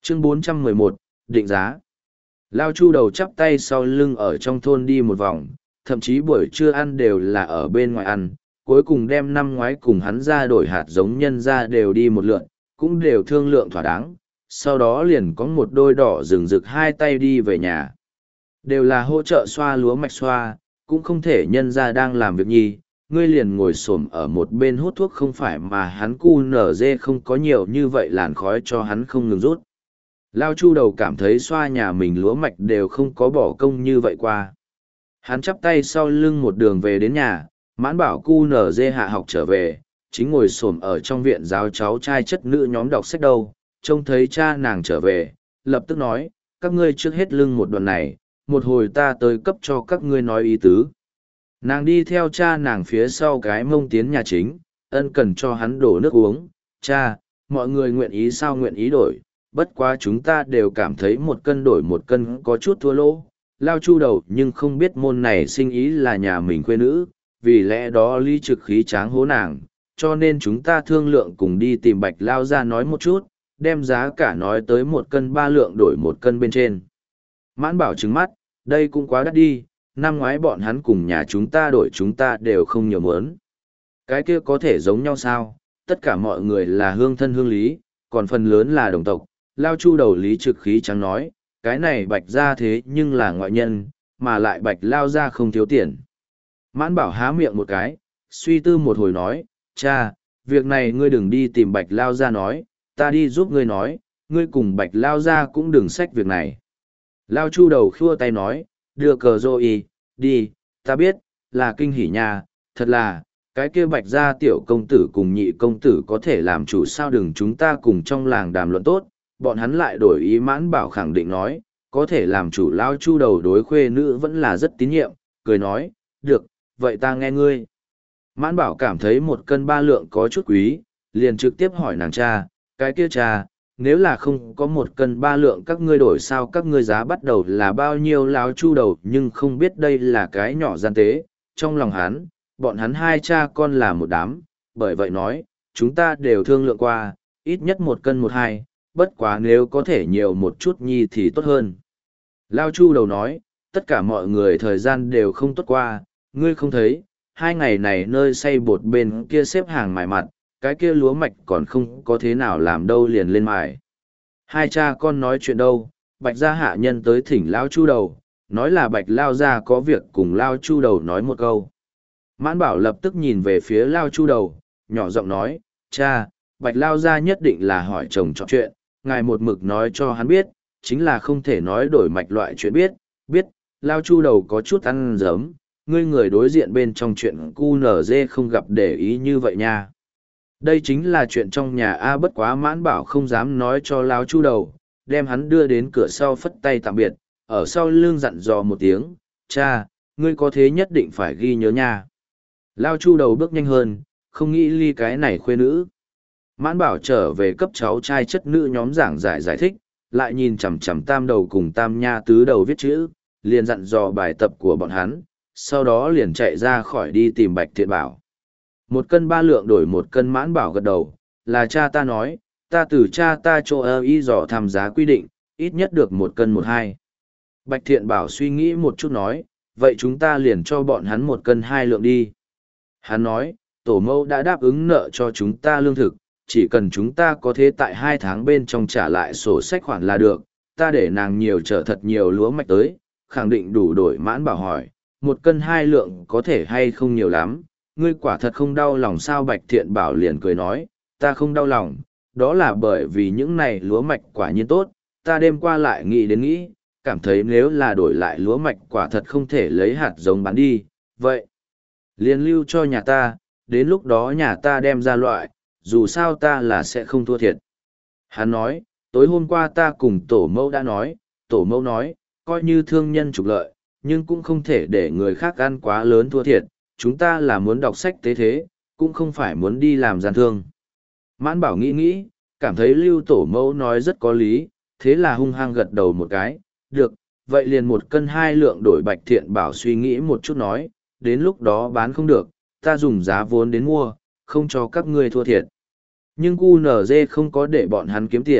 Chương 411, định giá. Lao Chu đầu chắp tay sau lưng ở trong thôn đi một vòng, thậm chí buổi trưa ăn đều là ở bên ngoài ăn, cuối cùng đem năm ngoái cùng hắn ra đổi hạt giống nhân ra đều đi một lượn, cũng đều thương lượng thỏa đáng, sau đó liền có một đôi đỏ rừng rực hai tay đi về nhà. Đều là hỗ trợ xoa lúa mạch xoa, cũng không thể nhân ra đang làm việc nhi, ngươi liền ngồi xổm ở một bên hút thuốc không phải mà hắn cu nở dê không có nhiều như vậy làn khói cho hắn không ngừng rút. Lao Chu đầu cảm thấy xoa nhà mình lúa mạch đều không có bỏ công như vậy qua. Hắn chắp tay sau lưng một đường về đến nhà, mãn bảo cu nở dê hạ học trở về, chính ngồi xổm ở trong viện giáo cháu trai chất nữ nhóm đọc sách đâu, trông thấy cha nàng trở về, lập tức nói, các ngươi trước hết lưng một đoạn này, một hồi ta tới cấp cho các ngươi nói ý tứ. Nàng đi theo cha nàng phía sau cái mông tiến nhà chính, ân cần cho hắn đổ nước uống, cha, mọi người nguyện ý sao nguyện ý đổi, bất quá chúng ta đều cảm thấy một cân đổi một cân có chút thua lỗ. Lao Chu đầu nhưng không biết môn này sinh ý là nhà mình quê nữ, vì lẽ đó ly trực khí tráng hố nàng, cho nên chúng ta thương lượng cùng đi tìm Bạch Lao ra nói một chút, đem giá cả nói tới một cân ba lượng đổi một cân bên trên. Mãn bảo trứng mắt, đây cũng quá đắt đi, năm ngoái bọn hắn cùng nhà chúng ta đổi chúng ta đều không nhiều mớn. Cái kia có thể giống nhau sao, tất cả mọi người là hương thân hương lý, còn phần lớn là đồng tộc. Lao Chu đầu lý trực khí trắng nói, cái này Bạch ra thế nhưng là ngoại nhân, mà lại Bạch Lao ra không thiếu tiền. Mãn bảo há miệng một cái, suy tư một hồi nói, cha, việc này ngươi đừng đi tìm Bạch Lao ra nói, ta đi giúp ngươi nói, ngươi cùng Bạch Lao ra cũng đừng xách việc này. Lao Chu đầu khua tay nói, đưa cờ rồi đi, ta biết, là kinh hỉ nhà, thật là, cái kia Bạch gia tiểu công tử cùng nhị công tử có thể làm chủ sao đừng chúng ta cùng trong làng đàm luận tốt, bọn hắn lại đổi ý. Mãn bảo khẳng định nói, có thể làm chủ. Lao Chu đầu đối khuê nữ vẫn là rất tín nhiệm, cười nói, được, vậy ta nghe ngươi. Mãn bảo cảm thấy một cân ba lượng có chút quý, liền trực tiếp hỏi nàng cha, cái kia cha, nếu là không có một cân ba lượng các ngươi đổi sao các ngươi giá bắt đầu là bao nhiêu. Lao Chu đầu nhưng không biết đây là cái nhỏ gian tế, trong lòng hắn, bọn hắn hai cha con là một đám, bởi vậy nói, chúng ta đều thương lượng qua, ít nhất một cân một hai, bất quá nếu có thể nhiều một chút nhi thì tốt hơn. Lao Chu đầu nói, tất cả mọi người thời gian đều không tốt qua, ngươi không thấy, hai ngày này nơi xay bột bên kia xếp hàng mài mặt, cái kia lúa mạch còn không có thế nào làm đâu liền lên mài. Hai cha con nói chuyện đâu, Bạch gia hạ nhân tới thỉnh Lao Chu đầu, nói là Bạch Lao gia có việc cùng Lao Chu đầu nói một câu. Mãn bảo lập tức nhìn về phía Lao Chu đầu, nhỏ giọng nói, cha, Bạch Lao gia nhất định là hỏi chồng chọn chuyện, ngài một mực nói cho hắn biết, chính là không thể nói đổi mạch loại chuyện biết, Lao Chu đầu có chút ăn giấm, ngươi người đối diện bên trong chuyện cu nở dê không gặp để ý như vậy nha. Đây chính là chuyện trong nhà A. Bất quá Mãn bảo không dám nói cho Lao Chu đầu, đem hắn đưa đến cửa sau phất tay tạm biệt, ở sau lưng dặn dò một tiếng, cha, ngươi có thế nhất định phải ghi nhớ nha. Lao Chu đầu bước nhanh hơn, không nghĩ ly cái này khuê nữ. Mãn bảo trở về cấp cháu trai chất nữ nhóm giảng giải thích, lại nhìn chằm chằm tam đầu cùng tam nha tứ đầu viết chữ, liền dặn dò bài tập của bọn hắn, sau đó liền chạy ra khỏi đi tìm Bạch Thiện Bảo. Một cân ba lượng đổi một cân. Mãn bảo gật đầu, là cha ta nói, ta từ cha ta cho y dò tham giá quy định, ít nhất được một cân một hai. Bạch Thiện Bảo suy nghĩ một chút nói, vậy chúng ta liền cho bọn hắn một cân hai lượng đi. Hắn nói, tổ mẫu đã đáp ứng nợ cho chúng ta lương thực, chỉ cần chúng ta có thế tại 2 tháng bên trong trả lại sổ sách khoản là được, ta để nàng nhiều chở thật nhiều lúa mạch tới, khẳng định đủ đổi. Mãn bảo hỏi, một cân hai lượng có thể hay không nhiều lắm, ngươi quả thật không đau lòng sao? Bạch Thiện Bảo liền cười nói, ta không đau lòng, đó là bởi vì những này lúa mạch quả nhiên tốt, ta đêm qua lại nghĩ, cảm thấy nếu là đổi lại lúa mạch quả thật không thể lấy hạt giống bán đi, vậy liền lưu cho nhà ta, đến lúc đó nhà ta đem ra loại, dù sao ta là sẽ không thua thiệt. Hắn nói, tối hôm qua ta cùng tổ mẫu đã nói, tổ mẫu nói, coi như thương nhân trục lợi, nhưng cũng không thể để người khác ăn quá lớn thua thiệt, chúng ta là muốn đọc sách tế thế, cũng không phải muốn đi làm gian thương. Mãn bảo nghĩ, cảm thấy lưu tổ mẫu nói rất có lý, thế là hung hăng gật đầu một cái, được, vậy liền một cân hai lượng đổi. Bạch Thiện Bảo suy nghĩ một chút nói, đến lúc đó bán không được, ta dùng giá vốn đến mua, không cho các ngươi thua thiệt. Nhưng QNZ không có để bọn hắn kiếm tiền,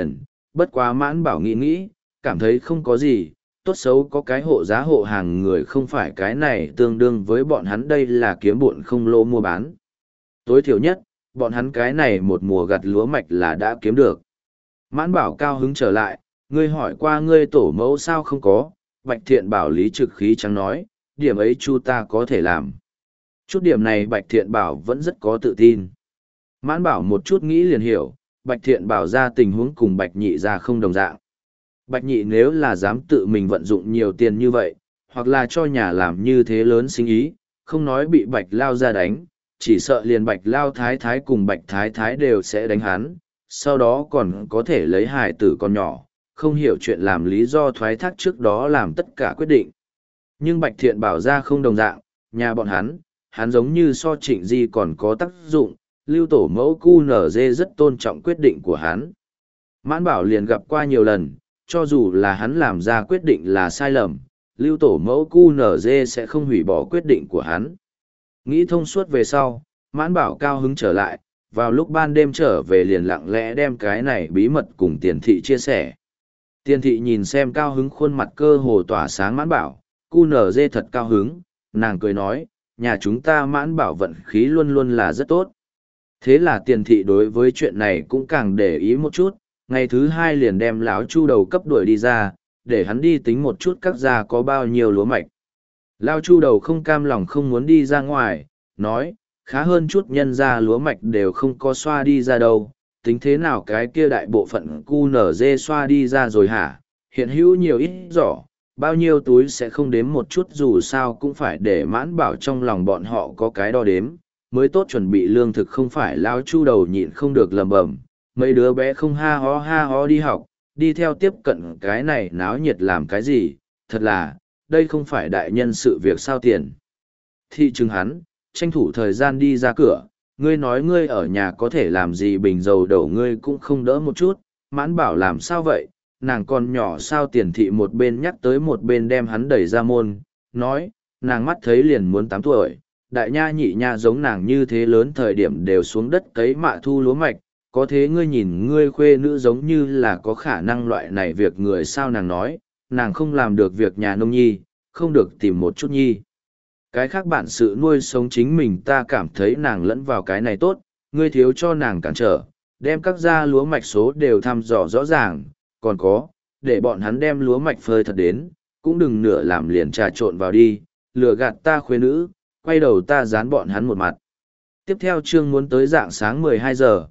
bất quá Mãn Bảo nghĩ nghĩ, cảm thấy không có gì, tốt xấu có cái hộ giá hộ hàng người không phải cái này tương đương với bọn hắn đây là kiếm bộn không lỗ mua bán. Tối thiểu nhất, bọn hắn cái này một mùa gặt lúa mạch là đã kiếm được. Mãn Bảo cao hứng trở lại, ngươi hỏi qua ngươi tổ mẫu sao không có, Bạch Thiện Bảo lý trực khí trắng nói, điểm ấy chu ta có thể làm. Chút điểm này Bạch Thiện Bảo vẫn rất có tự tin. Mãn Bảo một chút nghĩ liền hiểu, Bạch Thiện Bảo ra tình huống cùng Bạch Nhị ra không đồng dạng. Bạch Nhị nếu là dám tự mình vận dụng nhiều tiền như vậy, hoặc là cho nhà làm như thế lớn sinh ý, không nói bị Bạch Lao ra đánh, chỉ sợ liền Bạch Lao Thái Thái cùng Bạch Thái Thái đều sẽ đánh hắn, sau đó còn có thể lấy hài tử con nhỏ, không hiểu chuyện làm lý do thoái thác trước đó làm tất cả quyết định. Nhưng Bạch Thiện Bảo ra không đồng dạng, nhà bọn hắn giống như so Trịnh Di còn có tác dụng, Lưu tổ mẫu QNZ rất tôn trọng quyết định của hắn. Mãn Bảo liền gặp qua nhiều lần, cho dù là hắn làm ra quyết định là sai lầm, Lưu tổ mẫu QNZ sẽ không hủy bỏ quyết định của hắn. Nghĩ thông suốt về sau, Mãn Bảo cao hứng trở lại, vào lúc ban đêm trở về liền lặng lẽ đem cái này bí mật cùng Tiền Thị chia sẻ. Tiền Thị nhìn xem cao hứng khuôn mặt cơ hồ tỏa sáng Mãn Bảo, QNZ thật cao hứng, nàng cười nói, nhà chúng ta Mãn Bảo vận khí luôn luôn là rất tốt. Thế là Tiền Thị đối với chuyện này cũng càng để ý một chút, ngày thứ hai liền đem lão Chu đầu cấp đuổi đi ra, để hắn đi tính một chút các gia có bao nhiêu lúa mạch. Lão Chu đầu không cam lòng không muốn đi ra ngoài, nói, khá hơn chút nhân gia lúa mạch đều không có xoa đi ra đâu, tính thế nào cái kia đại bộ phận QNZ xoa đi ra rồi hả, hiện hữu nhiều ít giỏ, bao nhiêu túi sẽ không đếm một chút dù sao cũng phải để Mãn Bảo trong lòng bọn họ có cái đo đếm, mới tốt chuẩn bị lương thực không phải Lão Chu đầu nhịn không được lầm bầm. Mấy đứa bé không ha ho đi học, đi theo tiếp cận cái này náo nhiệt làm cái gì, thật là, đây không phải đại nhân sự việc sao tiền. Thị chứng hắn, tranh thủ thời gian đi ra cửa, ngươi nói ngươi ở nhà có thể làm gì bình dầu đổ ngươi cũng không đỡ một chút, Mãn Bảo làm sao vậy, nàng còn nhỏ sao Tiền Thị một bên nhắc tới một bên đem hắn đẩy ra môn, nói, nàng mắt thấy liền muốn 8 tuổi, đại nha nhị nha giống nàng như thế lớn thời điểm đều xuống đất cấy mạ thu lúa mạch, có thế ngươi nhìn ngươi khuê nữ giống như là có khả năng loại này việc người sao nàng nói, nàng không làm được việc nhà nông nhi, không được tìm một chút nhi. Cái khác bản sự nuôi sống chính mình ta cảm thấy nàng lẫn vào cái này tốt, ngươi thiếu cho nàng cản trở, đem các gia lúa mạch số đều thăm dò rõ ràng, còn có, để bọn hắn đem lúa mạch phơi thật đến, cũng đừng nửa làm liền trà trộn vào đi, lừa gạt ta khuê nữ, quay đầu ta dán bọn hắn một mặt. Tiếp theo chương muốn tới dạng sáng 12 giờ,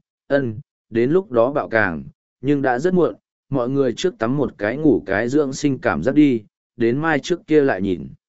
đến lúc đó bạo càng, nhưng đã rất muộn, mọi người trước tắm một cái ngủ cái dưỡng sinh cảm giác đi, đến mai trước kia lại nhìn.